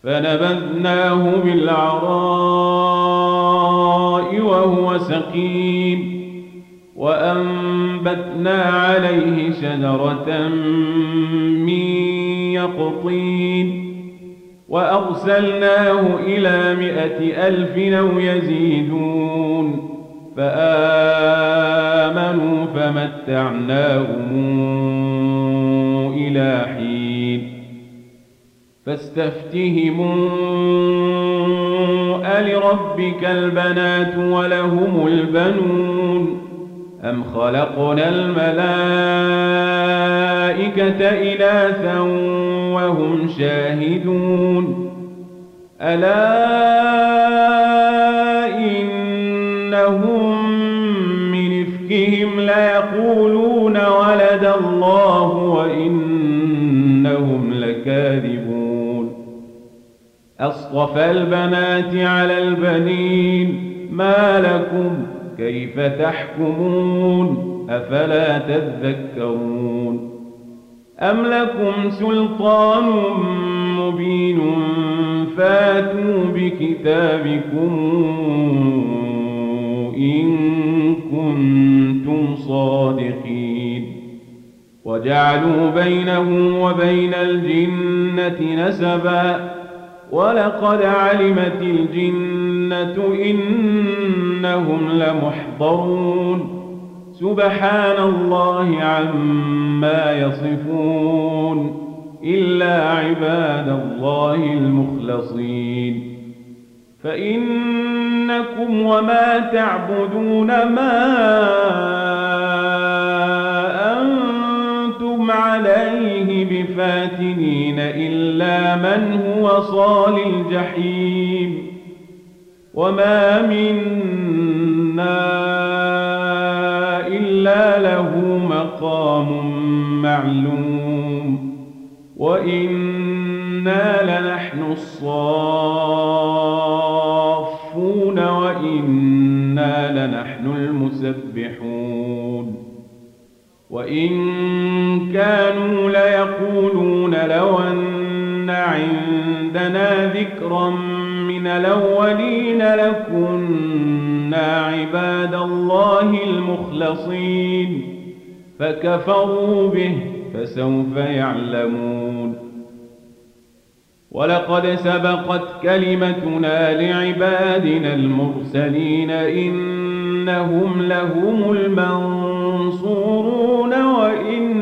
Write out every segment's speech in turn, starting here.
فنبذناه بالعراء وهو سقيم وأنبتنا عليه شجرة من يقطين وأرسلناه إلى 100,000 أو يزيدون فآمنوا فمتعناهم إلى حين فاستفتهموا ألربك البنات ولهم البنون أم خلقنا الملائكة إناثا وهم شاهدون ألا إنهم من إفكهم ليقولون ولد الله وإنهم لكاذبون أصطفى البنات على البنين ما لكم كيف تحكمون أفلا تذكرون أم لكم سلطان مبين فاتوا بكتابكم إن كنتم صادقين وجعلوا بينه وبين الجنة نسبا ولقد علمت الجنة إنهم لمحضرون سبحان الله عما يصفون إلا عباد الله المخلصين فإنكم وما تعبدون ما أنتم عليه بفاتنين إلا من هو صال الجحيم وما منا إلا له مقام معلوم وإنا لنحن الصافون وإنا لنحن المسبحون وإن كانوا ليقولون لو أن عندنا ذكرا من الأولين لكنا عباد الله المخلصين فكفروا به فسوف يعلمون ولقد سبقت كلمتنا لعبادنا المرسلين إنهم لهم المنصورون وإن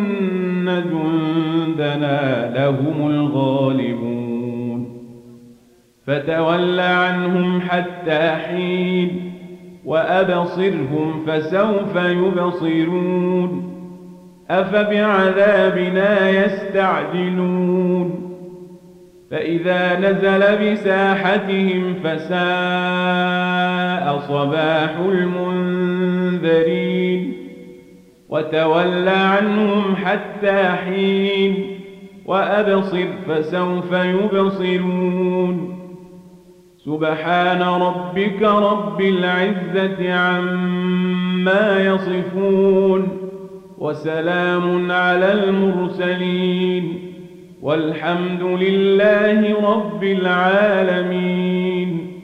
جندنا لهم الغالبون فتول عنهم حتى حين وأبصرهم فسوف يبصرون أفبعذابنا يستعجلون فإذا نزل بساحتهم فساء صباح المنذرين وتول عنهم حتى حين وأبصر فسوف يبصرون سبحان ربك رب العزة عما يصفون وسلام على المرسلين والحمد لله رب العالمين.